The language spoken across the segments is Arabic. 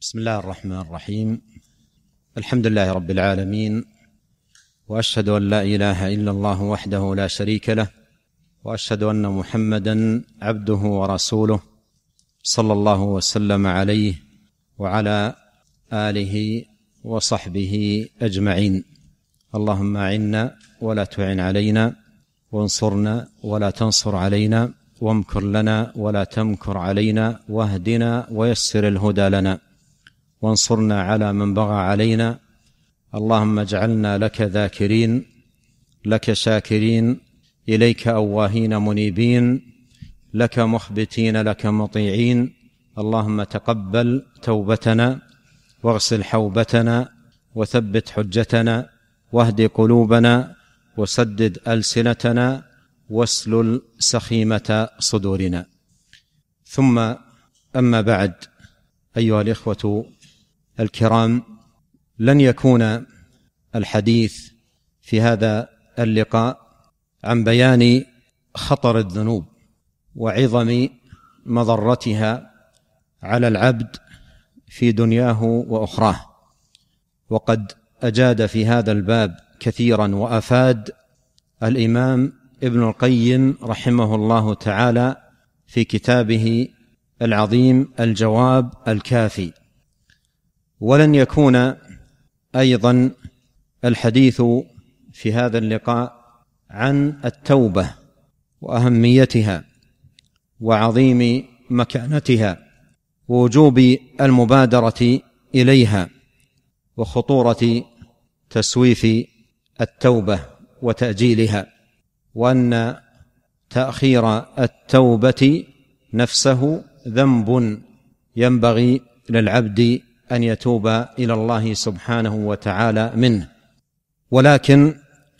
بسم الله الرحمن الرحيم. الحمد لله رب العالمين، وأشهد أن لا إله إلا الله وحده لا شريك له، وأشهد أن محمدا عبده ورسوله صلى الله وسلم عليه وعلى آله وصحبه أجمعين. اللهم أعنا ولا تعن علينا، وانصرنا ولا تنصر علينا، وامكر لنا ولا تمكر علينا، واهدنا ويسر الهدى لنا، وانصرنا على من بغى علينا. اللهم اجعلنا لك ذاكرين، لك شاكرين، إليك أواهين منيبين، لك مخبتين، لك مطيعين. اللهم تقبل توبتنا، واغسل حوبتنا، وثبت حجتنا، واهد قلوبنا، وسدد ألسنتنا، واسلل سخيمة صدورنا. ثم أما بعد، أيها الإخوة الكرام، لن يكون الحديث في هذا اللقاء عن بيان خطر الذنوب وعظم مضرتها على العبد في دنياه وأخراه. وقد أجاد في هذا الباب كثيرا وأفاد الإمام ابن القيم رحمه الله تعالى في كتابه العظيم الجواب الكافي. ولن يكون أيضا الحديث في هذا اللقاء عن التوبة وأهميتها وعظيم مكانتها، ووجوب المبادرة إليها، وخطورة تسويف التوبة وتأجيلها، وأن تأخير التوبة نفسه ذنب ينبغي للعبد أن يتوب إلى الله سبحانه وتعالى منه. ولكن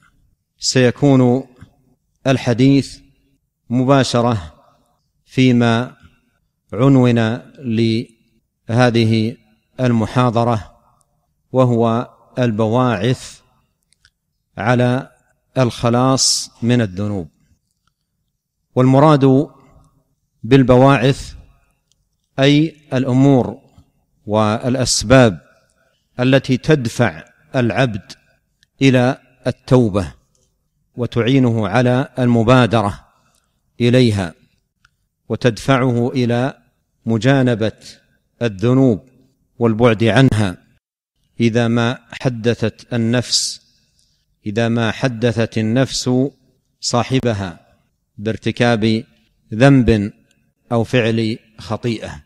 سيكون الحديث مباشرة فيما عنون لهذه المحاضرة، وهو البواعث على الخلاص من الذنوب. والمراد بالبواعث أي الأمور والأسباب التي تدفع العبد إلى التوبة وتعينه على المبادرة إليها، وتدفعه إلى مجانبة الذنوب والبعد عنها إذا ما حدثت النفس صاحبها بارتكاب ذنب أو فعل خطيئة.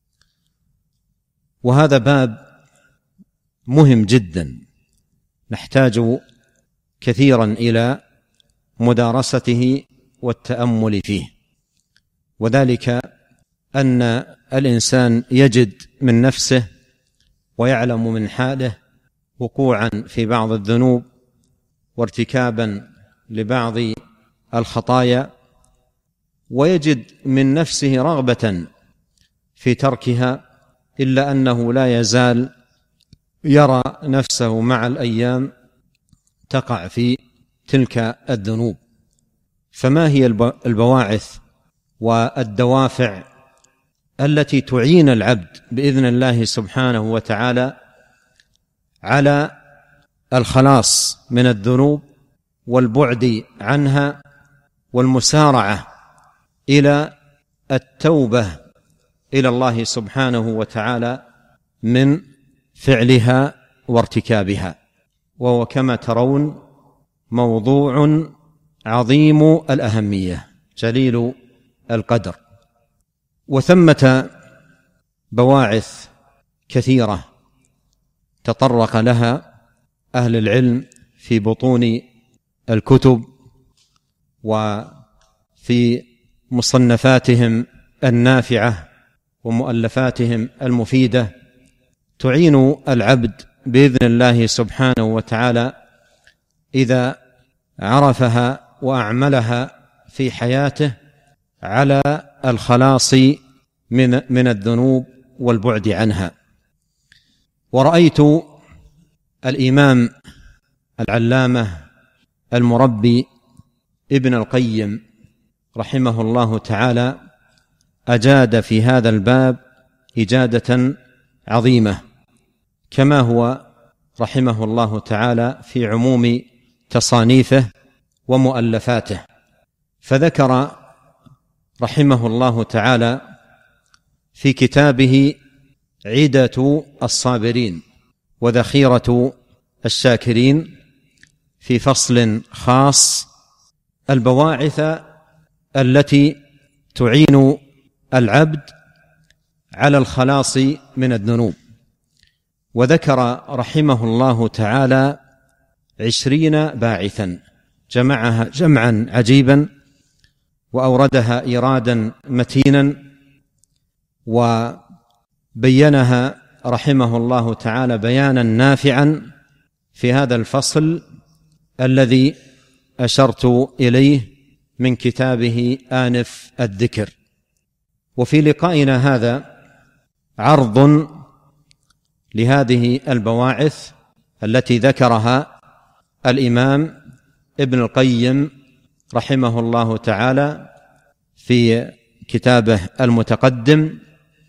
وهذا باب مهم جدا نحتاج كثيرا إلى مدارسته والتأمل فيه، وذلك أن الإنسان يجد من نفسه ويعلم من حاله وقوعا في بعض الذنوب وارتكابا لبعض الخطايا، ويجد من نفسه رغبة في تركها، إلا أنه لا يزال يرى نفسه مع الأيام تقع في تلك الذنوب. فما هي البواعث والدوافع التي تعين العبد بإذن الله سبحانه وتعالى على الخلاص من الذنوب والبعد عنها والمسارعة إلى التوبة إلى الله سبحانه وتعالى من فعلها وارتكابها؟ وهو كما ترون موضوع عظيم الأهمية جليل القدر. وثمة بواعث كثيرة تطرق لها أهل العلم في بطون الكتب وفي مصنفاتهم النافعة ومؤلفاتهم المفيدة، تعين العبد بإذن الله سبحانه وتعالى إذا عرفها وأعملها في حياته على الخلاص من الذنوب والبعد عنها. ورأيت الإمام العلامة المربي ابن القيم رحمه الله تعالى أجاد في هذا الباب إجادة عظيمة، كما هو رحمه الله تعالى في عموم تصانيفه ومؤلفاته. فذكر رحمه الله تعالى في كتابه عدة الصابرين وذخيرة الشاكرين في فصل خاص البواعث التي تعين العبد على الخلاص من الذنوب، وذكر رحمه الله تعالى 20 باعثا، جمعها جمعا عجيبا وأوردها إيرادا متينا، وبينها رحمه الله تعالى بيانا نافعا في هذا الفصل الذي أشرت إليه من كتابه آنف الذكر. وفي لقائنا هذا عرض لهذه البواعث التي ذكرها الإمام ابن القيم رحمه الله تعالى في كتابه المتقدم،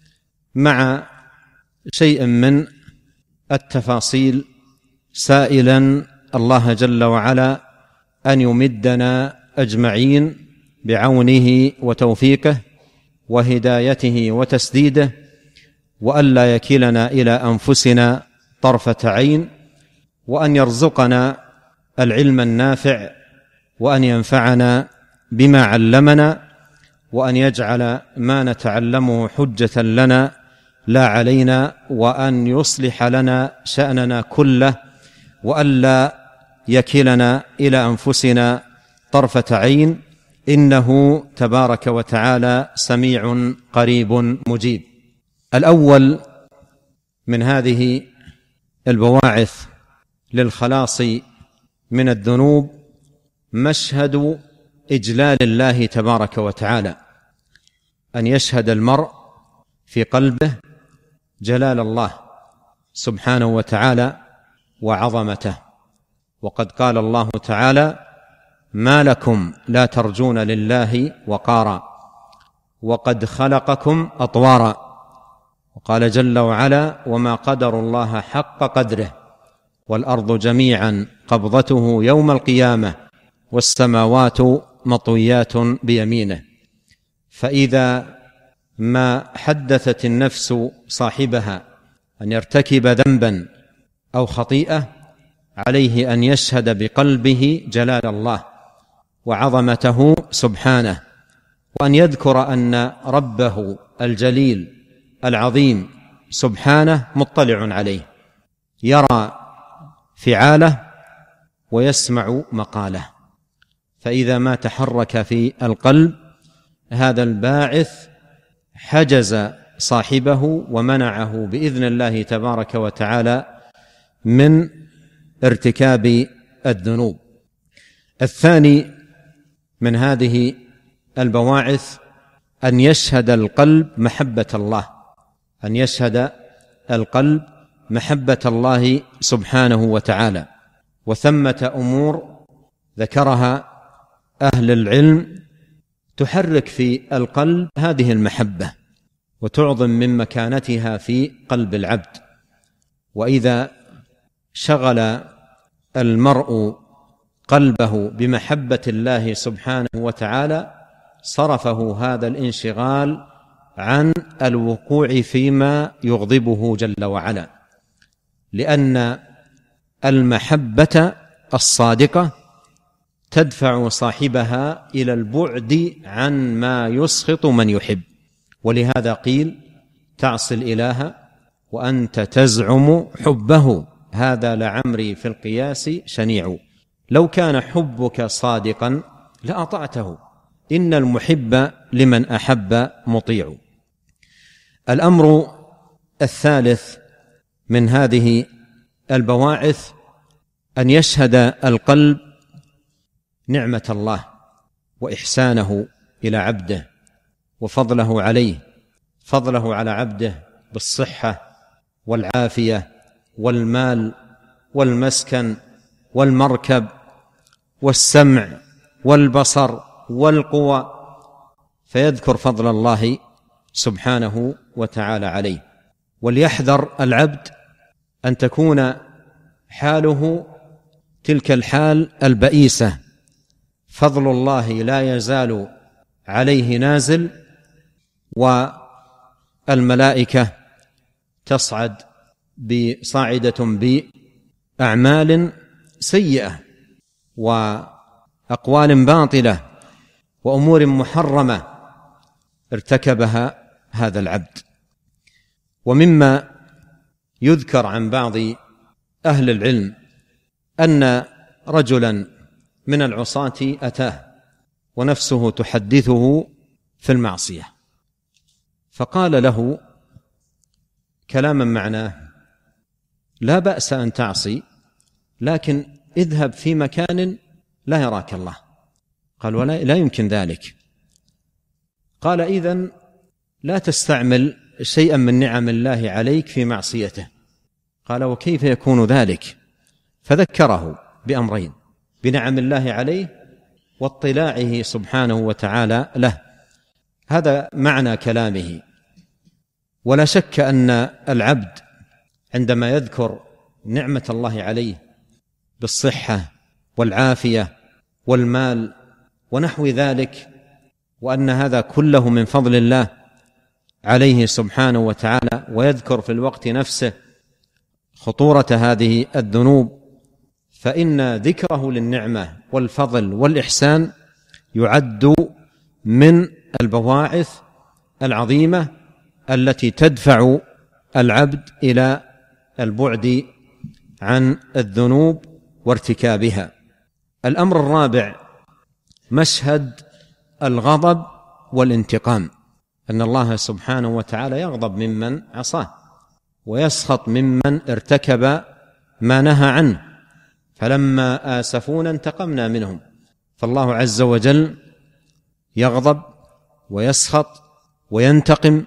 مع شيء من التفاصيل، سائلا الله جل وعلا أن يمدنا أجمعين بعونه وتوفيقه وهدايته وتسديده، وألا يكلنا إلى أنفسنا طرفة عين، وأن يرزقنا العلم النافع، وأن ينفعنا بما علمنا، وأن يجعل ما نتعلمه حجة لنا لا علينا، وأن يصلح لنا شأننا كله، وألا يكلنا إلى أنفسنا طرفة عين، إنه تبارك وتعالى سميع قريب مجيب. الأول من هذه البواعث للخلاص من الذنوب مشهد إجلال الله تبارك وتعالى، أن يشهد المرء في قلبه جلال الله سبحانه وتعالى وعظمته. وقد قال الله تعالى: ما لكم لا ترجون لله وقارا وقد خلقكم أطوارا. وقال جل وعلا: وما قدروا الله حق قدره والأرض جميعا قبضته يوم القيامة والسماوات مطويات بيمينه. فإذا ما حدثت النفس صاحبها أن يرتكب ذنبا أو خطيئة، عليه أن يشهد بقلبه جلال الله وعظمته سبحانه، وأن يذكر أن ربه الجليل العظيم سبحانه مطلع عليه، يرى فعاله ويسمع مقاله. فإذا ما تحرك في القلب هذا الباعث حجز صاحبه ومنعه بإذن الله تبارك وتعالى من ارتكاب الذنوب. الثاني من هذه البواعث أن يشهد القلب محبة الله، أن يشهد القلب محبة الله سبحانه وتعالى. وثمة أمور ذكرها أهل العلم تحرك في القلب هذه المحبة وتعظم من مكانتها في قلب العبد. وإذا شغل المرء قلبه بمحبة الله سبحانه وتعالى صرفه هذا الانشغال عن الوقوع فيما يغضبه جل وعلا، لأن المحبة الصادقة تدفع صاحبها إلى البعد عن ما يسخط من يحب. ولهذا قيل: تعصي الإله وأنت تزعم حبه، هذا لعمري في القياس شنيع. لو كان حبك صادقا لأطعته، إن المحب لمن أحب مطيع. الأمر الثالث من هذه البواعث أن يشهد القلب نعمة الله وإحسانه إلى عبده وفضله عليه، فضله على عبده بالصحة والعافية والمال والمسكن والمركب والسمع والبصر والقوى، فيذكر فضل الله سبحانه وتعالى عليه. وليحذر العبد أن تكون حاله تلك الحال البئيسة، فضل الله لا يزال عليه نازل، والملائكة صاعدة بأعمال سيئة وأقوال باطلة وأمور محرمة ارتكبها هذا العبد. ومما يذكر عن بعض أهل العلم أن رجلا من العصاة أتاه ونفسه تحدثه في المعصية، فقال له كلاما معناه: لا بأس أن تعصي، لكن اذهب في مكان لا يراك الله. قال: لا يمكن ذلك. قال: إذن لا تستعمل شيئا من نعم الله عليك في معصيته. قال: وكيف يكون ذلك؟ فذكره بأمرين: بنعم الله عليه واطلاعه سبحانه وتعالى له. هذا معنى كلامه. ولا شك أن العبد عندما يذكر نعمة الله عليه بالصحة والعافية والمال ونحو ذلك، وأن هذا كله من فضل الله عليه سبحانه وتعالى، ويذكر في الوقت نفسه خطورة هذه الذنوب، فإن ذكره للنعمة والفضل والإحسان يعد من البواعث العظيمة التي تدفع العبد إلى البعد عن الذنوب وارتكابها. الأمر الرابع: مشهد الغضب والانتقام، أن الله سبحانه وتعالى يغضب ممن عصاه ويسخط ممن ارتكب ما نهى عنه، فلما آسفونا انتقمنا منهم. فالله عز وجل يغضب ويسخط وينتقم،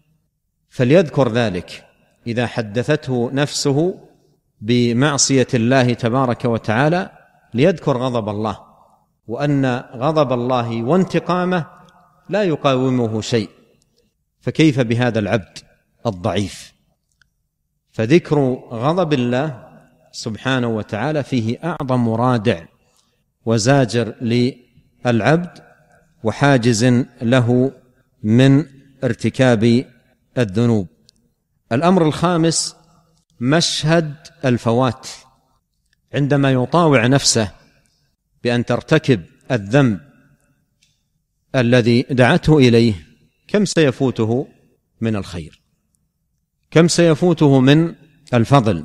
فليذكر ذلك إذا حدثته نفسه بمعصية الله تبارك وتعالى، ليذكر غضب الله، وأن غضب الله وانتقامه لا يقاومه شيء، فكيف بهذا العبد الضعيف؟ فذكر غضب الله سبحانه وتعالى فيه أعظم رادع وزاجر للعبد وحاجز له من ارتكاب الذنوب. الأمر الخامس: مشهد الفوات، عندما يطاوع نفسه بأن ترتكب الذنب الذي دعته إليه، كم سيفوته من الخير، كم سيفوته من الفضل،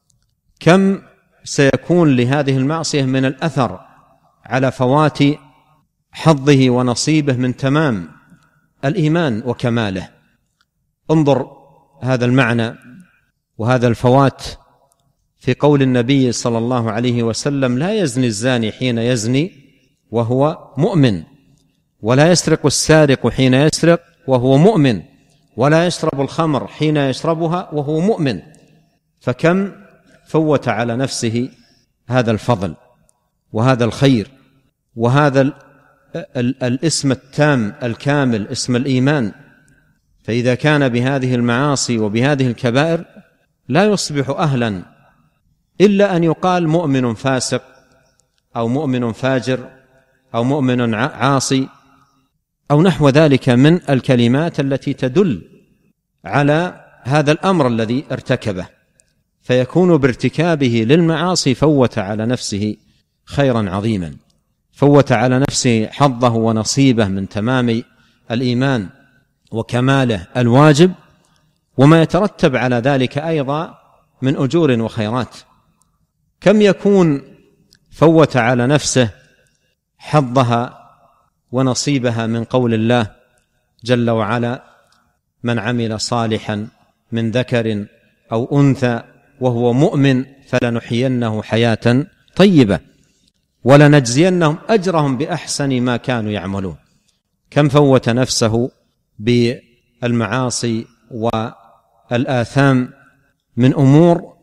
كم سيكون لهذه المعصية من الأثر على فوات حظه ونصيبه من تمام الإيمان وكماله. انظر هذا المعنى وهذا الفوات في قول النبي صلى الله عليه وسلم: لا يزني الزاني حين يزني وهو مؤمن، ولا يسرق السارق حين يسرق وهو مؤمن، ولا يشرب الخمر حين يشربها وهو مؤمن. فكم فوت على نفسه هذا الفضل وهذا الخير وهذا الاسم التام الكامل، اسم الإيمان. فإذا كان بهذه المعاصي وبهذه الكبائر لا يصبح أهلا إلا أن يقال مؤمن فاسق أو مؤمن فاجر أو مؤمن عاصي أو نحو ذلك من الكلمات التي تدل على هذا الأمر الذي ارتكبه، فيكون بارتكابه للمعاصي فوت على نفسه خيرا عظيما، فوت على نفسه حظه ونصيبه من تمام الإيمان وكماله الواجب، وما يترتب على ذلك أيضا من أجور وخيرات. كم يكون فوت على نفسه حظها ونصيبها من قول الله جل وعلا: من عمل صالحا من ذكر أو أنثى وهو مؤمن فلنحيينه حياة طيبة ولنجزينهم أجرهم بأحسن ما كانوا يعملون. كم فوت نفسه بالمعاصي والآثام من أمور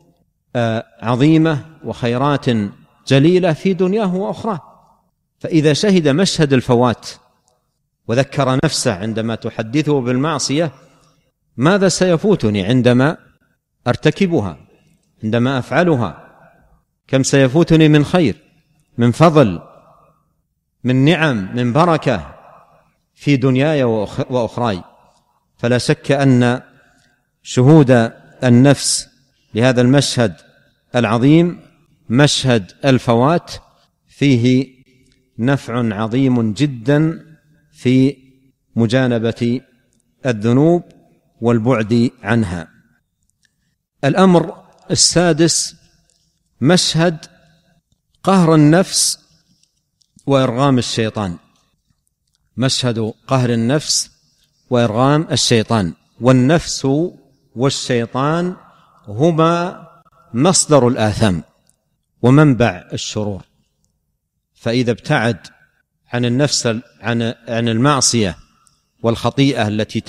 عظيمة وخيرات جليلة في دنياه وأخرى. فإذا شهد مشهد الفوات وذكر نفسه عندما تحدثه بالمعصية ماذا سيفوتني عندما أرتكبها، عندما أفعلها؟ كم سيفوتني من خير، من فضل، من نعم، من بركة في دنياي وأخراي. فلا شك أن شهود النفس لهذا المشهد العظيم، مشهد الفوات، فيه نفع عظيم جدا في مجانبة الذنوب والبعد عنها. الأمر السادس مشهد قهر النفس وإرغام الشيطان. مشهد قهر النفس وإرغام الشيطان. والنفس والشيطان هما مصدر الآثام ومنبع الشرور، فإذا ابتعد عن النفس عن المعصية والخطيئة التي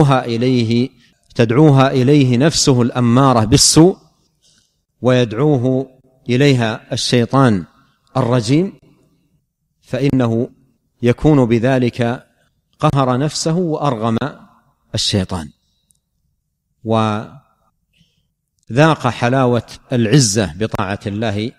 تدعوها إليه نفسه الأمارة بالسوء ويدعوه إليها الشيطان الرجيم، فإنه يكون بذلك قهر نفسه وأرغم الشيطان، وذاق حلاوة العزة بطاعة الله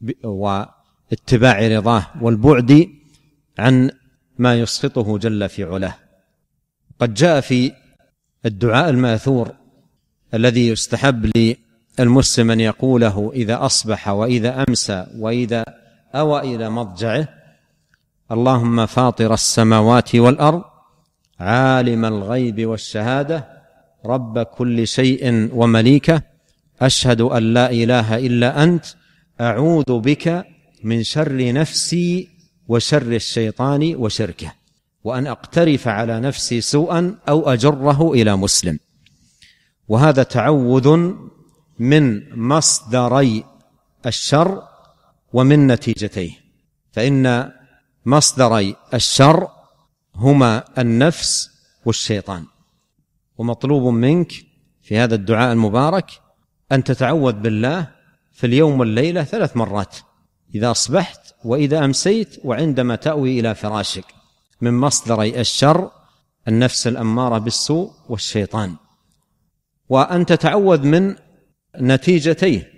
واتباع رضاه والبعد عن ما يسخطه جل في علاه. قد جاء في الدعاء الماثور الذي يستحب للمسلم أن يقوله إذا أصبح وإذا أمسى وإذا أوى إلى مضجعه: اللهم فاطر السماوات والأرض عالم الغيب والشهادة رب كل شيء ومليكه أشهد أن لا إله إلا أنت أعوذ بك من شر نفسي وشر الشيطان وشركه، وأن أقترف على نفسي سوءا أو أجره إلى مسلم. وهذا تعوذ من مصدري الشر ومن نتيجتيه، فإن مصدري الشر هما النفس والشيطان. ومطلوب منك في هذا الدعاء المبارك أن تتعوذ بالله في اليوم والليلة 3 مرات، إذا أصبحت وإذا أمسيت وعندما تأوي إلى فراشك، من مصدري الشر النفس الأمارة بالسوء والشيطان. وأن تتعوذ من نتيجتيه،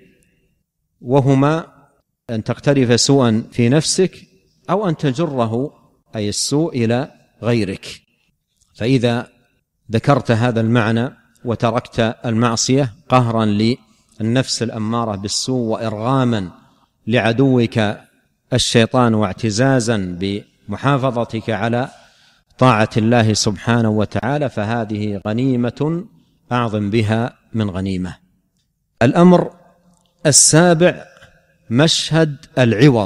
وهما أن تقترف سوءا في نفسك أو أن تجره أي السوء إلى غيرك. فإذا ذكرت هذا المعنى وتركت المعصية قهرا للنفس الأمارة بالسوء وإرغاما لعدوك الشيطان واعتزازا بمحافظتك على طاعة الله سبحانه وتعالى، فهذه غنيمة أعظم بها من غنيمة. الأمر السابع مشهد العوض،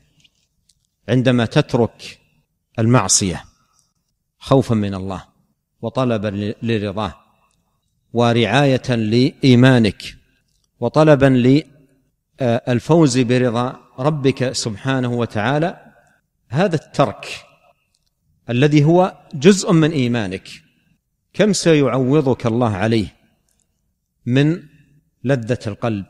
عندما تترك المعصية خوفا من الله وطلبا لرضاه ورعاية لإيمانك وطلبا للفوز برضا ربك سبحانه وتعالى، هذا الترك الذي هو جزء من إيمانك كم سيعوضك الله عليه من لذة القلب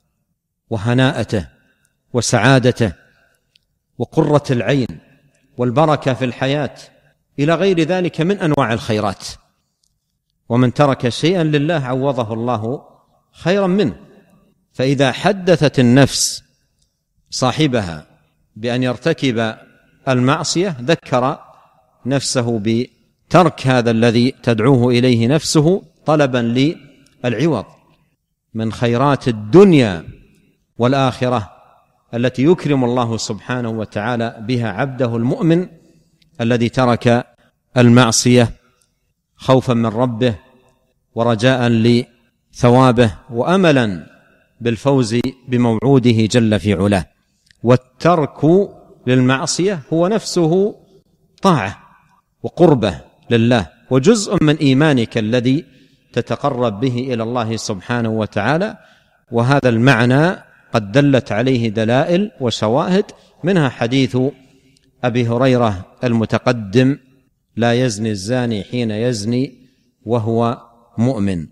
وهناءته وسعادته وقرة العين والبركة في الحياة إلى غير ذلك من أنواع الخيرات. ومن ترك شيئا لله عوضه الله خيرا منه. فإذا حدثت النفس صاحبها بأن يرتكب المعصية ذكر نفسه بترك هذا تدعوه إليه نفسه طلبا للعوض من خيرات الدنيا والآخرة التي يكرم الله سبحانه وتعالى بها عبده المؤمن الذي ترك المعصية خوفا من ربه ورجاء لثوابه وأملا بالفوز بموعوده جل في علاه. والترك للمعصية هو نفسه طاعة وقربة لله وجزء من إيمانك الذي تتقرب به إلى الله سبحانه وتعالى. وهذا المعنى قد دلت عليه دلائل وشواهد، منها حديث أبي هريرة المتقدم: لا يزني الزاني حين يزني وهو مؤمن.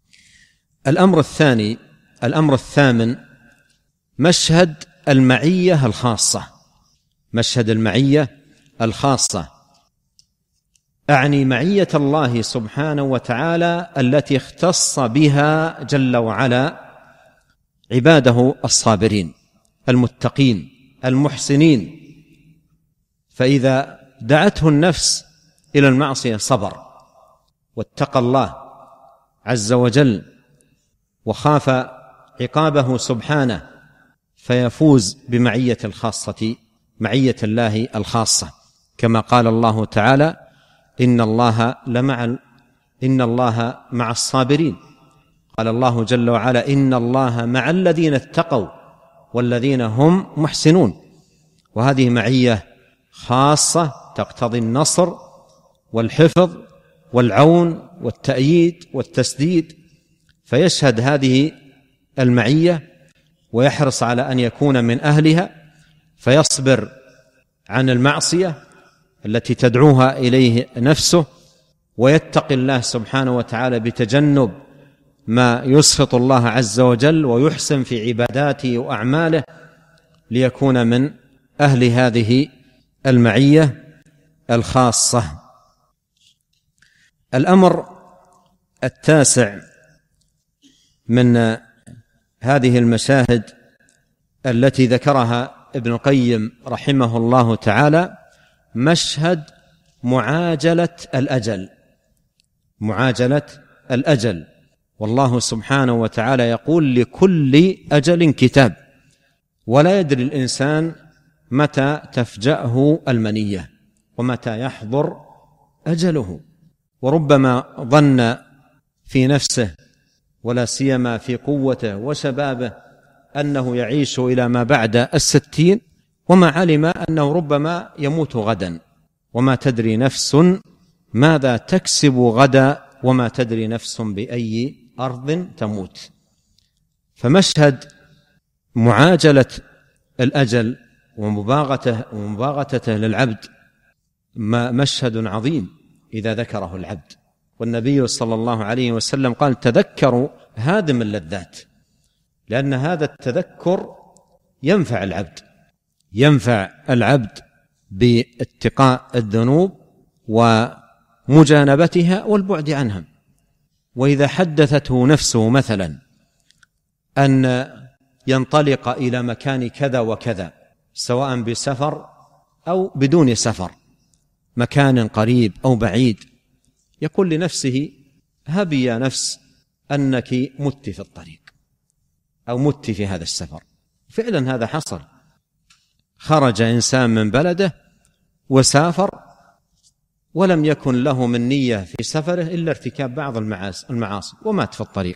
الأمر الثامن مشهد المعية الخاصة. مشهد المعية الخاصة أعني معية الله سبحانه وتعالى التي اختص بها جل وعلا عباده الصابرين المتقين المحسنين. فإذا دعته النفس إلى المعصية صبر واتقى الله عز وجل وخاف عقابه سبحانه، فيفوز بمعية الخاصة، معية الله الخاصة، كما قال الله تعالى: إن الله مع الصابرين. قال الله جل وعلا: إن الله مع الذين اتقوا والذين هم محسنون. وهذه معية خاصة تقتضي النصر والحفظ والعون والتأييد والتسديد، فيشهد هذه المعية ويحرص على أن يكون من أهلها، فيصبر عن المعصية التي تدعوها إليه نفسه، ويتقي الله سبحانه وتعالى بتجنب ما يسخط الله عز وجل، ويحسن في عباداته وأعماله ليكون من أهل هذه المعية الخاصة. الأمر التاسع من هذه المشاهد التي ذكرها ابن القيم رحمه الله تعالى مشهد معاجلة الأجل. والله سبحانه وتعالى يقول: لكل أجل كتاب، ولا يدري الإنسان متى تفجأه المنية ومتى يحضر أجله. وربما ظن في نفسه ولا سيما في قوته وشبابه أنه يعيش إلى ما بعد 60، وما علم أنه ربما يموت غدا، وما تدري نفس ماذا تكسب غدا، وما تدري نفس بأي أرض تموت. فمشهد معاجلة الأجل ومباغتته للعبد مشهد عظيم إذا ذكره العبد. والنبي صلى الله عليه وسلم قال: تذكروا هادم اللذات، لأن هذا التذكر ينفع العبد باتقاء الذنوب ومجانبتها والبعد عنها. وإذا حدثته نفسه مثلا أن ينطلق إلى مكان كذا وكذا، سواء بسفر أو بدون سفر، مكان قريب أو بعيد، يقول لنفسه: هبي يا نفس أنك مت في الطريق أو مت في هذا السفر. فعلا هذا حصل، خرج إنسان من بلده وسافر، ولم يكن له من نية في سفره إلا ارتكاب بعض المعاصي، ومات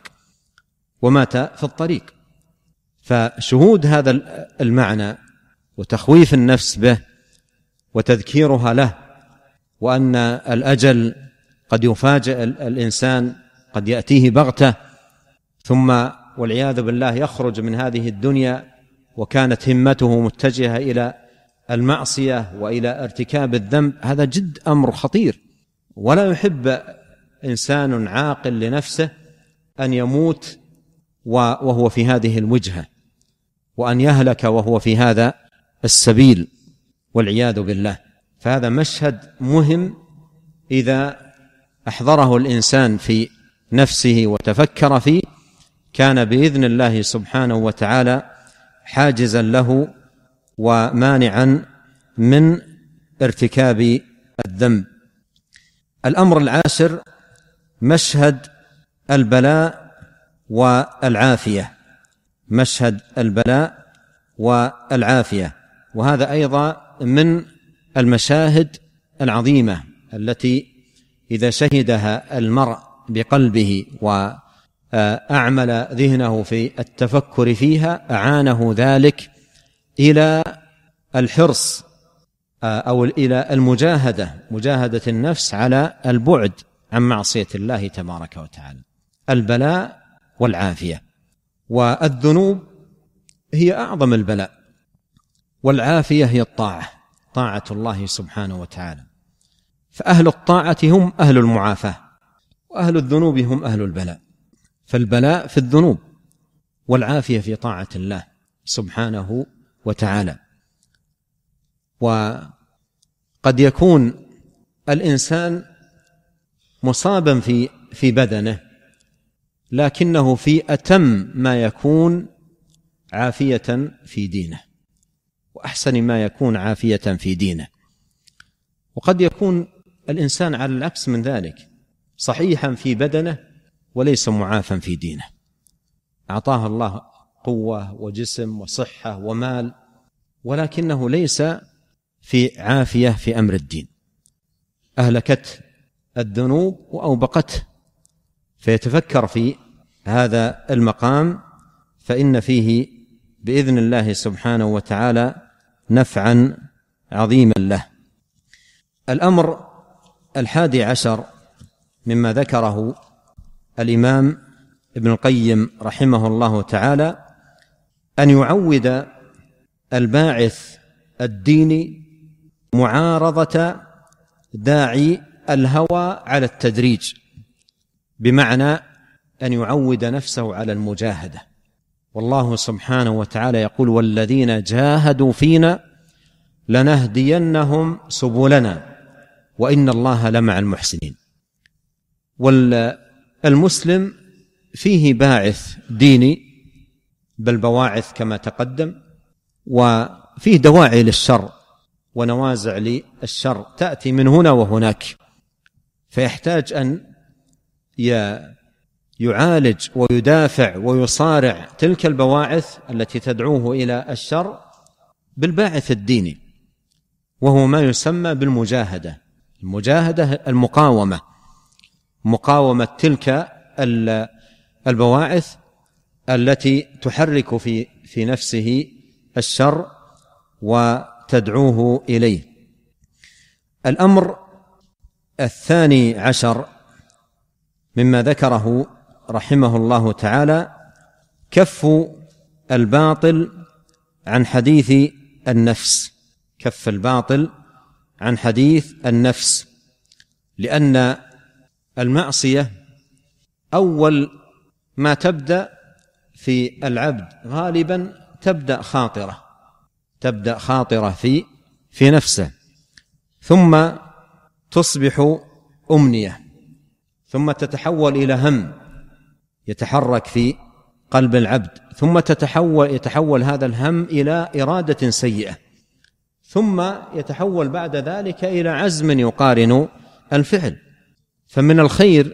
في الطريق. فشهود هذا المعنى وتخويف النفس به وتذكيرها له، وأن الأجل قد يفاجئ الإنسان، قد يأتيه بغتة، ثم والعياذ بالله يخرج من هذه الدنيا وكانت همته متجهة إلى المعصية وإلى ارتكاب الذنب. هذا جد أمر خطير، ولا يحب إنسان عاقل لنفسه أن يموت وهو في هذه الوجهة، وأن يهلك وهو في هذا السبيل والعياذ بالله. فهذا مشهد مهم إذا أحضره الإنسان في نفسه وتفكر فيه، كان بإذن الله سبحانه وتعالى حاجزا له ومانعا من ارتكاب الذنب. الأمر العاشر مشهد البلاء والعافية. وهذا أيضا من المشاهد العظيمة التي إذا شهدها المرء بقلبه وأعمل ذهنه في التفكر فيها أعانه ذلك إلى الحرص أو إلى مجاهدة النفس على البعد عن معصية الله تبارك وتعالى. البلاء والعافية. والذنوب هي أعظم البلاء، والعافية هي طاعة الله سبحانه وتعالى. فأهل الطاعة هم أهل المعافاة، وأهل الذنوب هم أهل البلاء. فالبلاء في الذنوب، والعافية في طاعة الله سبحانه وتعالى. وقد يكون الإنسان مصابا في بدنه، لكنه في أتم ما يكون عافية في دينه، وأحسن ما يكون عافية في دينه. وقد يكون الإنسان على العكس من ذلك، صحيحا في بدنه وليس معافا في دينه، أعطاه الله قوة وجسم وصحة ومال، ولكنه ليس في عافية في أمر الدين، أهلكته الذنوب وأوبقته. فيتفكر في هذا المقام، فإن فيه بإذن الله سبحانه وتعالى نفعا عظيما له. الأمر 11 مما ذكره الإمام ابن القيم رحمه الله تعالى أن يعود الباعث الديني معارضة داعي الهوى على التدريج، بمعنى أن يعود نفسه على المجاهدة. والله سبحانه وتعالى يقول: والذين جاهدوا فينا لنهدينهم سبلنا وإن الله لمع المحسنين. والمسلم فيه باعث ديني، بل بواعث كما تقدم، وفيه دواعي للشر ونوازع للشر تأتي من هنا وهناك، فيحتاج أن يعالج ويدافع ويصارع تلك البواعث التي تدعوه إلى الشر بالباعث الديني، وهو ما يسمى بالمجاهدة. المجاهدة مقاومة تلك البواعث التي تحرك في نفسه الشر وتدعوه إليه. الأمر 12 مما ذكره رحمه الله تعالى كف الباطل عن حديث النفس، كف الباطل عن حديث النفس، لأن المعصية أول ما تبدأ في العبد غالبا تبدأ خاطرة في نفسه، ثم تصبح أمنية، ثم تتحول إلى هم يتحرك في قلب العبد، ثم يتحول هذا الهم إلى إرادة سيئة، ثم يتحول بعد ذلك إلى عزم يقارن الفعل. فمن الخير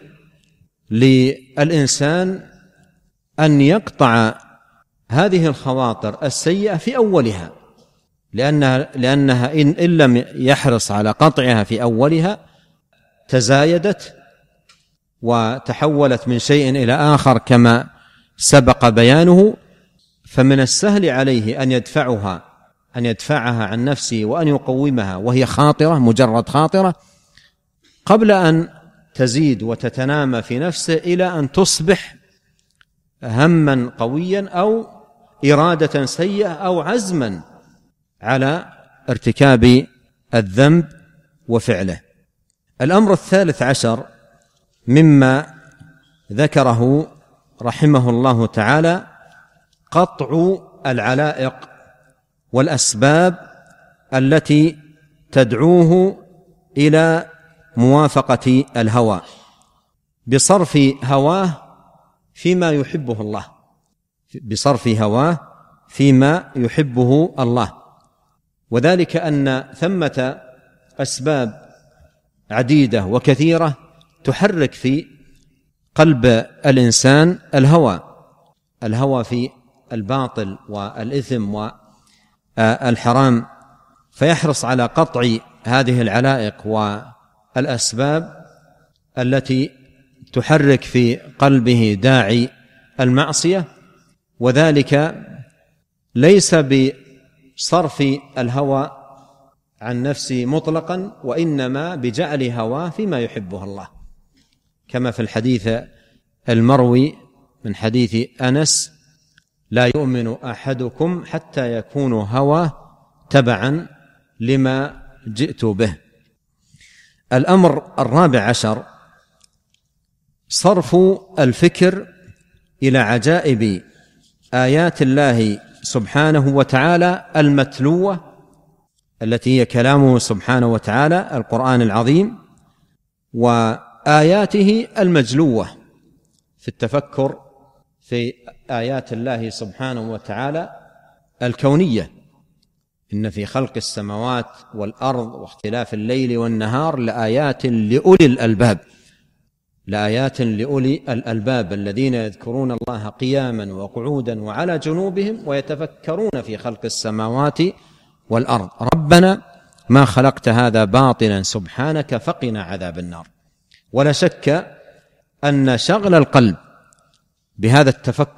للإنسان أن يقطع هذه الخواطر السيئة في أولها، لأنها إن لم يحرص على قطعها في أولها تزايدت وتحولت من شيء إلى آخر كما سبق بيانه. فمن السهل عليه أن يدفعها عن نفسه وأن يقومها وهي خاطرة، مجرد خاطرة، قبل أن تزيد وتتنامى في نفسه إلى أن تصبح هما قويا أو إرادة سيئة أو عزما على ارتكاب الذنب وفعله. الأمر 13 مما ذكره رحمه الله تعالى قطع العلائق والأسباب التي تدعوه إلى موافقة الهوى، بصرف هواه فيما يحبه الله، بصرف هواه فيما يحبه الله. وذلك أن ثمة أسباب عديدة وكثيرة تحرك في قلب الإنسان الهوى في الباطل والإثم والحرام، فيحرص على قطع هذه العلائق والأسباب التي تحرك في قلبه داعي المعصية، وذلك ليس بصرف الهوى عن نفسه مطلقا، وإنما بجعل هواه فيما يحبه الله، كما في الحديث المروي من حديث أنس: لا يؤمن أحدكم حتى يكون هواه تبعا لما جئت به. الأمر 14 صرف الفكر إلى عجائب آيات الله سبحانه وتعالى المتلوة، التي هي كلامه سبحانه وتعالى القرآن العظيم، آياته المجلوة في التفكر في آيات الله سبحانه وتعالى الكونية. إن في خلق السماوات والأرض واختلاف الليل والنهار لآيات لأولي الألباب، لآيات لأولي الألباب الذين يذكرون الله قياما وقعودا وعلى جنوبهم ويتفكرون في خلق السماوات والأرض ربنا ما خلقت هذا باطلا سبحانك فقنا عذاب النار. ولا شك أن شغل القلب بهذا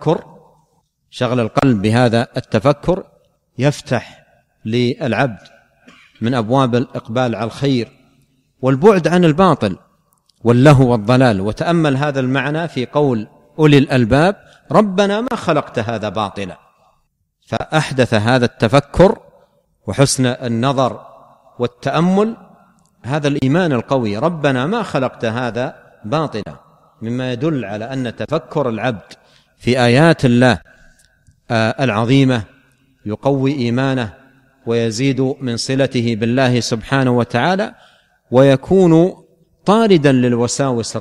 التفكر يفتح للعبد من أبواب الإقبال على الخير والبعد عن الباطل واللهو والضلال. وتأمل هذا المعنى في قول أولي الألباب ربنا ما خلقت هذا باطلا، فأحدث هذا التفكر وحسن النظر والتأمل هذا الإيمان القوي، ربنا ما خلقت هذا باطلا، مما يدل على أن تفكر العبد في آيات الله العظيمة يقوي إيمانه ويزيد من صلته بالله سبحانه وتعالى، ويكون طاردا للوساوس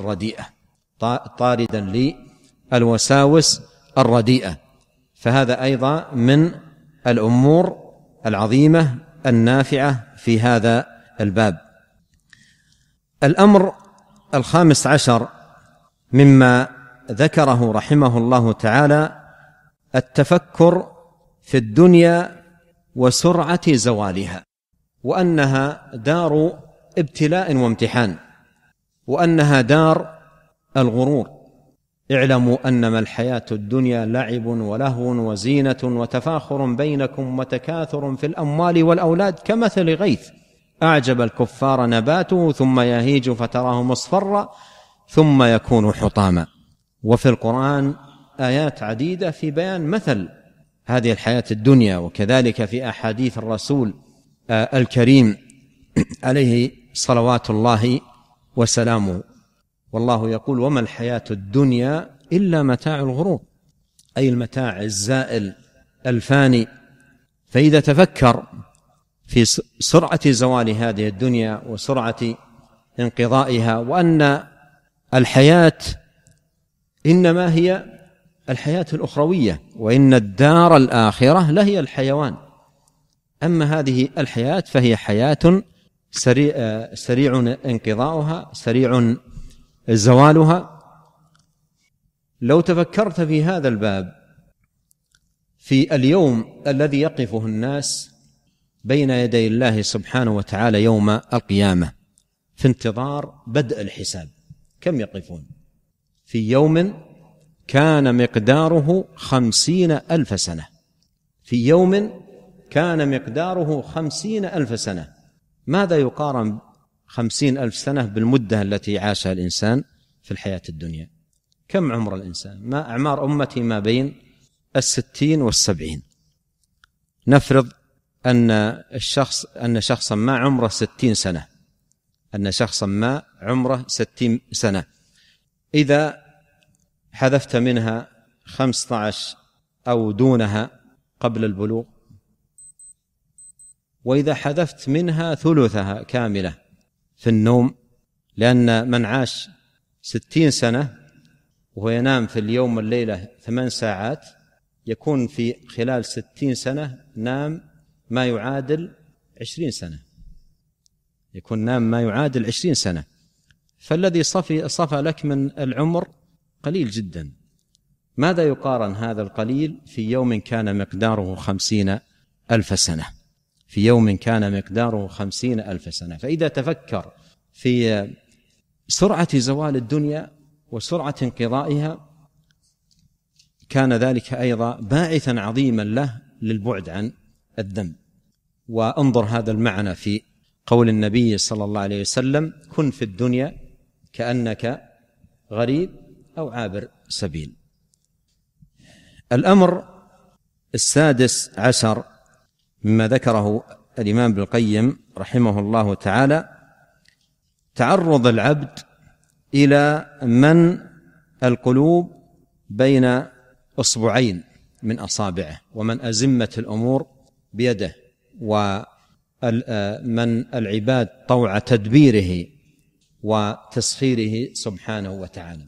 الرديئة. فهذا أيضا من الأمور العظيمة النافعة في هذا الباب. الأمر 15 مما ذكره رحمه الله تعالى التفكر في الدنيا وسرعة زوالها، وأنها دار ابتلاء وامتحان، وأنها دار الغرور. اعلموا أنما الحياة الدنيا لعب ولهو وزينة وتفاخر بينكم وتكاثر في الأموال والأولاد كمثل غيث أعجب الكفار نباته ثم يهيج فتراه مصفرا ثم يكون حطاما. وفي القرآن آيات عديدة في بيان مثل هذه الحياة الدنيا، وكذلك في أحاديث الرسول الكريم عليه صلوات الله وسلامه. والله يقول وما الحياة الدنيا إلا متاع الغرور، أي المتاع الزائل الفاني. فإذا تفكر في سرعة زوال هذه الدنيا وسرعة انقضائها، وأن الحياة إنما هي الحياة الأخروية، وإن الدار الآخرة لهي الحيوان، أما هذه الحياة فهي حياة سريع انقضاؤها سريع زوالها. لو تفكرت في هذا الباب في اليوم الذي يقفه الناس بين يدي الله سبحانه وتعالى يوم القيامة في انتظار بدء الحساب، كم يقفون؟ في يوم كان مقداره 50,000 سنة، في يوم كان مقداره 50,000 سنة. ماذا يقارن 50,000 سنة بالمدة التي عاشها الإنسان في الحياة الدنيا؟ كم عمر الإنسان؟ ما أعمار أمتي ما بين 60 و70. نفرض أن شخصا ما عمره 60 سنة، أن شخصا ما عمره 60 سنة، إذا حذفت منها 15 أو دونها قبل البلوغ، وإذا حذفت منها ثلثها كاملة في النوم، لأن من عاش 60 سنة وهو ينام في اليوم والليلة 8 ساعات يكون في خلال 60 سنة نام ما يعادل 20 سنة، يكون نام ما يعادل 20 سنة. فالذي صفى لك من العمر قليل جدا. ماذا يقارن هذا القليل في يوم كان مقداره 50,000 سنة، في يوم كان مقداره 50,000 سنة. فإذا تفكر في سرعة زوال الدنيا وسرعة انقضائها كان ذلك أيضا باعثا عظيما له للبعد عن الذنب. وانظر هذا المعنى في قول النبي صلى الله عليه وسلم كن في الدنيا كأنك غريب أو عابر سبيل. الأمر 16 مما ذكره الإمام ابن القيم رحمه الله تعالى تعرض العبد إلى من القلوب بين أصبعين من أصابعه، ومن أزمة الأمور بيده، ومن العباد طوع تدبيره وتسخيره سبحانه وتعالى.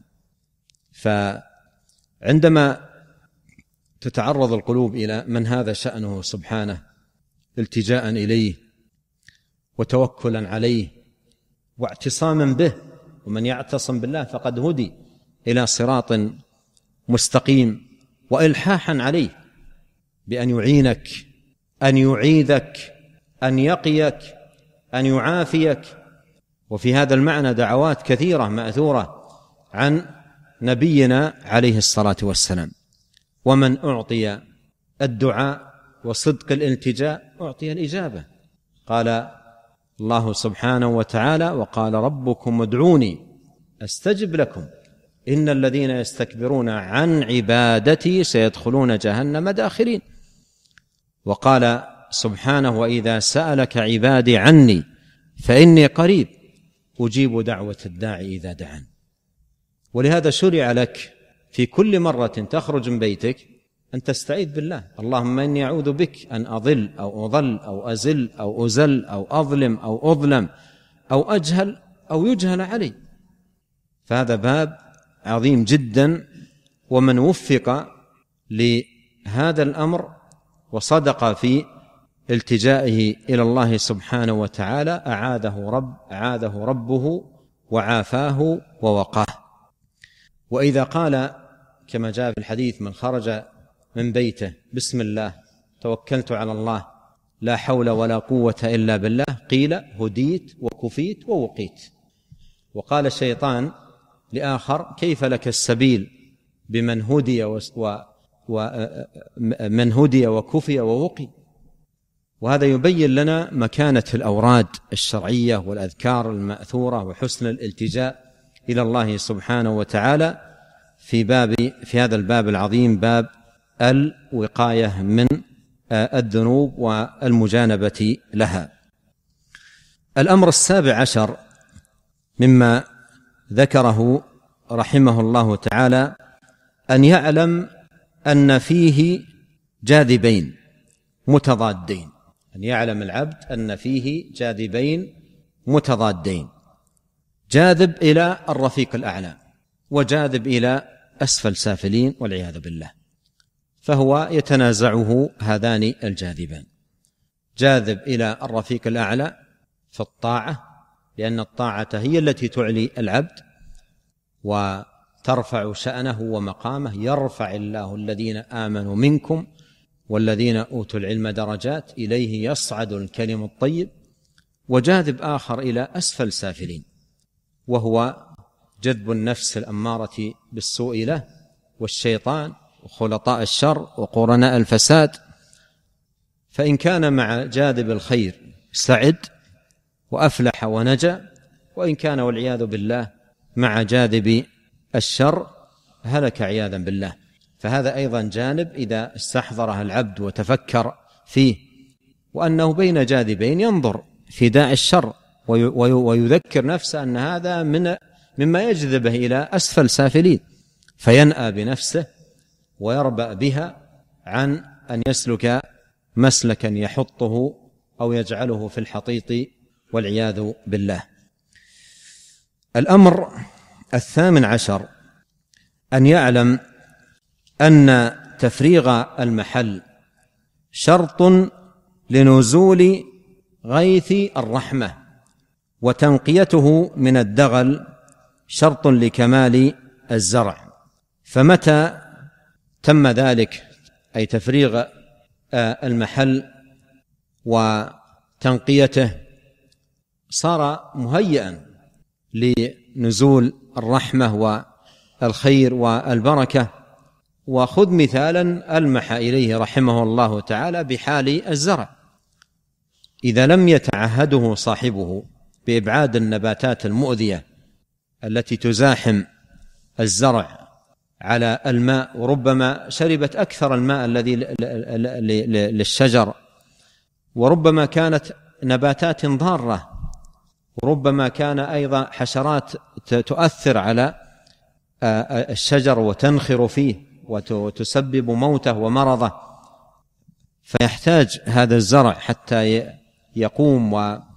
فعندما تتعرض القلوب إلى من هذا شأنه سبحانه التجاء إليه وتوكلا عليه واعتصاما به، ومن يعتصم بالله فقد هدي إلى صراط مستقيم، وإلحاحا عليه بأن يعينك، أن يعيذك، أن يقيك، أن يعافيك. وفي هذا المعنى دعوات كثيرة مأثورة عن نبينا عليه الصلاة والسلام. ومن أعطي الدعاء وصدق الالتجاء أعطي الإجابة. قال الله سبحانه وتعالى: وقال ربكم ادعوني أستجب لكم إن الذين يستكبرون عن عبادتي سيدخلون جهنم داخرين. وقال سبحانه: وإذا سألك عبادي عني فإني قريب أجيب دعوة الداعي إذا دعان. ولهذا شرع لك في كل مرة تخرج من بيتك أن تستعيذ بالله: اللهم إني أعوذ بك أن أضل أو أضل أو أزل أو أزل أو أظلم أو أظلم أو أجهل أو يجهل علي. فهذا باب عظيم جدا، ومن وفق لهذا الأمر وصدق في التجائه إلى الله سبحانه وتعالى أعاذه ربه وعافاه ووقاه. وإذا قال كما جاء في الحديث: من خرج من بيته بسم الله توكلت على الله لا حول ولا قوة إلا بالله، قيل: هديت وكفيت ووقيت. وقال الشيطان لآخر: كيف لك السبيل بمن هدي ومن هدي وكفي ووقي. وهذا يبين لنا مكانة الأوراد الشرعية والأذكار المأثورة وحسن الالتجاء إلى الله سبحانه وتعالى في هذا الباب العظيم، باب الوقاية من الذنوب والمجانبة لها. الأمر 17 مما ذكره رحمه الله تعالى أن يعلم أن فيه جاذبين متضادين، أن يعلم العبد أن فيه جاذبين متضادين، جاذب إلى الرفيق الأعلى وجاذب إلى أسفل سافلين والعياذ بالله. فهو يتنازعه هذان الجاذبان: جاذب إلى الرفيق الأعلى في الطاعة، لأن الطاعة هي التي تعلي العبد وترفع شأنه ومقامه. يرفع الله الذين آمنوا منكم والذين أوتوا العلم درجات إليه يصعد الكلم الطيب. وجاذب آخر إلى أسفل سافلين، وهو جذب النفس الأمارة بالسوء له والشيطان وخلطاء الشر وقرناء الفساد. فإن كان مع جاذب الخير سعد وأفلح ونجا، وإن كان والعياذ بالله مع جاذب الشر هلك عياذا بالله. فهذا أيضا جانب إذا استحضره العبد وتفكر فيه، وأنه بين جاذبين ينظر في داعي الشر ويذكر نفسه أن هذا مما يجذبه إلى أسفل سافلين، فينأى بنفسه ويربأ بها عن أن يسلك مسلكا يحطه أو يجعله في الحطيط والعياذ بالله. الأمر 18 أن يعلم أن تفريغ المحل شرط لنزول غيث الرحمة، وتنقيته من الدغل شرط لكمال الزرع. فمتى تم ذلك، أي تفريغ المحل وتنقيته، صار مهيئا لنزول الرحمة والخير والبركة. وخذ مثالا ألمح إليه رحمه الله تعالى بحال الزرع: إذا لم يتعهده صاحبه بإبعاد النباتات المؤذية التي تزاحم الزرع على الماء، وربما شربت أكثر الماء الذي للشجر، وربما كانت نباتات ضارة، وربما كان أيضا حشرات تؤثر على الشجر وتنخر فيه وتسبب موته ومرضه، فيحتاج هذا الزرع حتى يقوم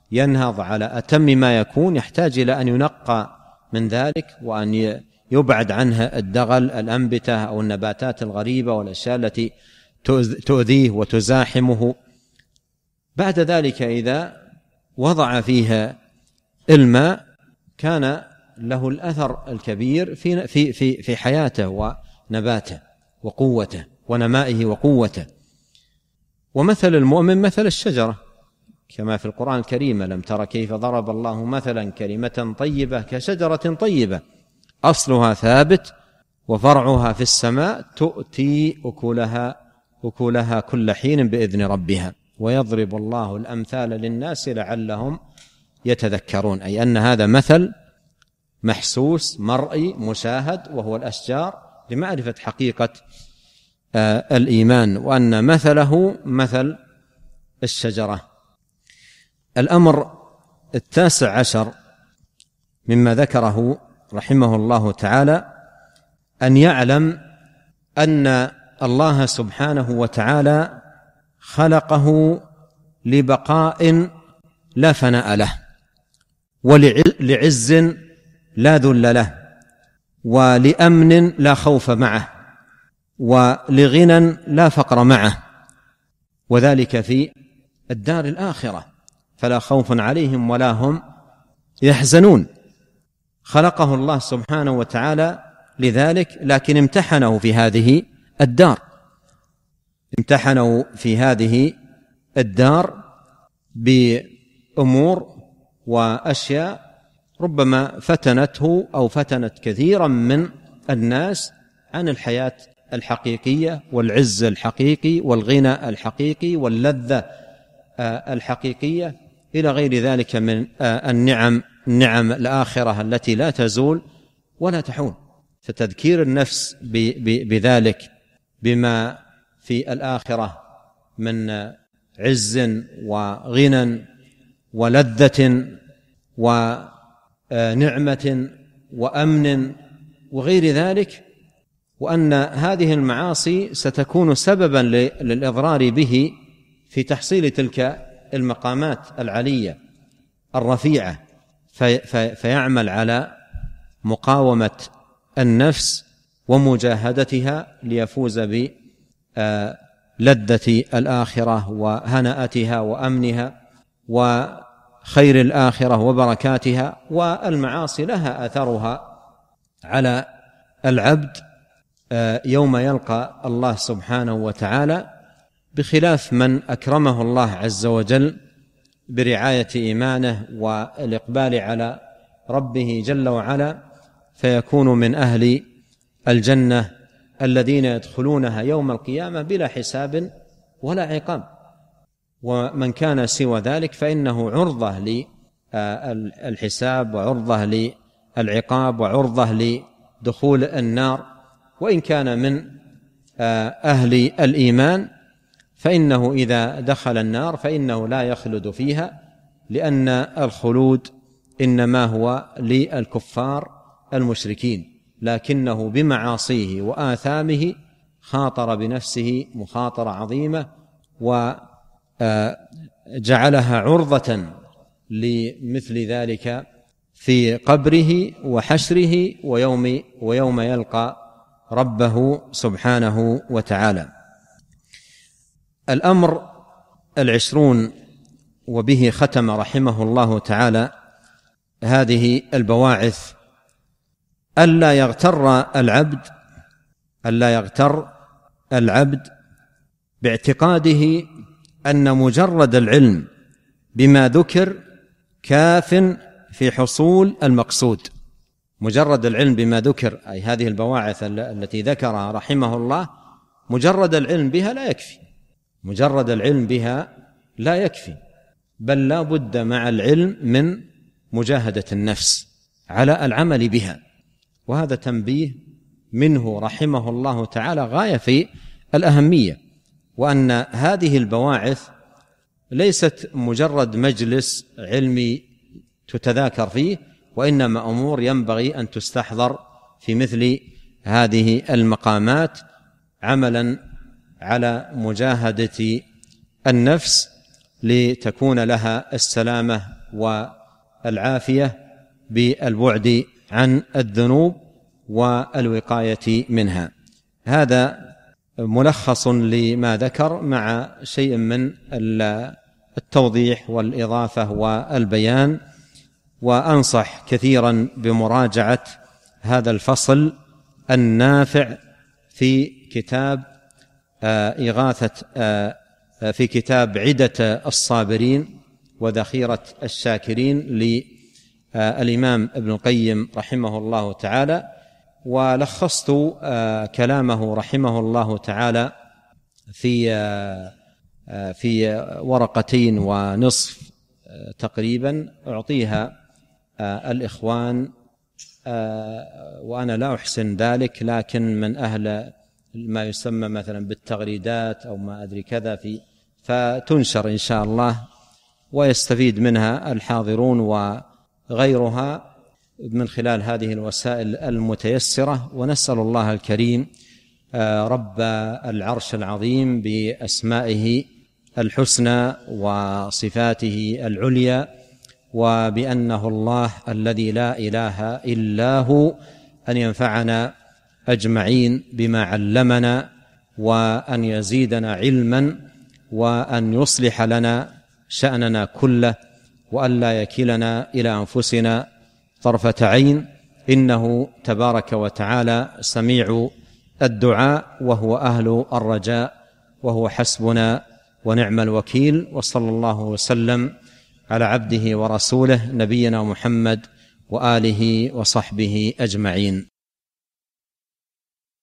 ينهض على أتم ما يكون يحتاج إلى أن ينقى من ذلك، وأن يبعد عنه الدغل، الأنبتة أو النباتات الغريبة والأشياء التي تؤذيه وتزاحمه. بعد ذلك إذا وضع فيها الماء كان له الأثر الكبير في حياته ونباته وقوته ونمائه وقوته. ومثل المؤمن مثل الشجرة كما في القرآن الكريم: ألم تر كيف ضرب الله مثلا كلمة طيبة كشجرة طيبة أصلها ثابت وفرعها في السماء تؤتي أكلها كل حين بإذن ربها ويضرب الله الأمثال للناس لعلهم يتذكرون. أي أن هذا مثل محسوس مرئي مشاهد، وهو الأشجار، لمعرفة حقيقة الإيمان، وأن مثله مثل الشجرة. الأمر 19 مما ذكره رحمه الله تعالى أن يعلم أن الله سبحانه وتعالى خلقه لبقاء لا فناء له، ولعز لا ذل له، ولأمن لا خوف معه، ولغنى لا فقر معه، وذلك في الدار الآخرة، فلا خوف عليهم ولا هم يحزنون. خلقه الله سبحانه وتعالى لذلك، لكن امتحنه في هذه الدار، امتحنه في هذه الدار بأمور وأشياء ربما فتنته أو فتنت كثيرا من الناس عن الحياة الحقيقية والعز الحقيقي والغنى الحقيقي واللذة الحقيقية إلى غير ذلك من النعم الآخرة التي لا تزول ولا تحول. فتذكير النفس بذلك بما في الآخرة من عز وغنى ولذة ونعمة وأمن وغير ذلك، وأن هذه المعاصي ستكون سببا للإضرار به في تحصيل تلك المقامات العلية الرفيعة، فيعمل على مقاومة النفس ومجاهدتها ليفوز بلذة الآخرة وهنأتها وأمنها وخير الآخرة وبركاتها. والمعاصي لها أثرها على العبد يوم يلقى الله سبحانه وتعالى، بخلاف من أكرمه الله عز وجل برعاية إيمانه والإقبال على ربه جل وعلا، فيكون من أهل الجنة الذين يدخلونها يوم القيامة بلا حساب ولا عقاب. ومن كان سوى ذلك فإنه عرضة للحساب وعرضة للعقاب وعرضة لدخول النار. وإن كان من أهل الإيمان فإنه إذا دخل النار فإنه لا يخلد فيها، لأن الخلود إنما هو للكفار المشركين، لكنه بمعاصيه وآثامه خاطر بنفسه مخاطرة عظيمة وجعلها عرضة لمثل ذلك في قبره وحشره ويوم يلقى ربه سبحانه وتعالى. الأمر 20 وبه ختم رحمه الله تعالى هذه البواعث: ألا يغتر العبد باعتقاده أن مجرد العلم بما ذكر كاف في حصول المقصود. مجرد العلم بما ذكر، أي هذه البواعث التي ذكرها رحمه الله، مجرد العلم بها لا يكفي، مجرد العلم بها لا يكفي، بل لا بد مع العلم من مجاهدة النفس على العمل بها. وهذا تنبيه منه رحمه الله تعالى غاية في الأهمية، وأن هذه البواعث ليست مجرد مجلس علمي تتذاكر فيه، وإنما أمور ينبغي أن تستحضر في مثل هذه المقامات عملا على مجاهدة النفس لتكون لها السلامة والعافية بالبعد عن الذنوب والوقاية منها. هذا ملخص لما ذكر مع شيء من التوضيح والإضافة والبيان، وأنصح كثيرا بمراجعة هذا الفصل النافع في كتاب في كتاب عدة الصابرين وذخيرة الشاكرين للإمام ابن القيم رحمه الله تعالى. ولخصت كلامه رحمه الله تعالى في ورقتين ونصف تقريبا أعطيها الإخوان، وأنا لا أحسن ذلك، لكن من أهل ما يسمى مثلا بالتغريدات أو ما أدري كذا فتنشر إن شاء الله ويستفيد منها الحاضرون وغيرها من خلال هذه الوسائل المتيسرة. ونسأل الله الكريم رب العرش العظيم بأسمائه الحسنى وصفاته العليا وبأنه الله الذي لا إله إلا هو أن ينفعنا أجمعين بما علمنا، وأن يزيدنا علما، وأن يصلح لنا شأننا كله، وأن لا يكلنا إلى أنفسنا طرفة عين، إنه تبارك وتعالى سميع الدعاء وهو أهل الرجاء وهو حسبنا ونعم الوكيل. وصلى الله وسلم على عبده ورسوله نبينا محمد وآله وصحبه أجمعين.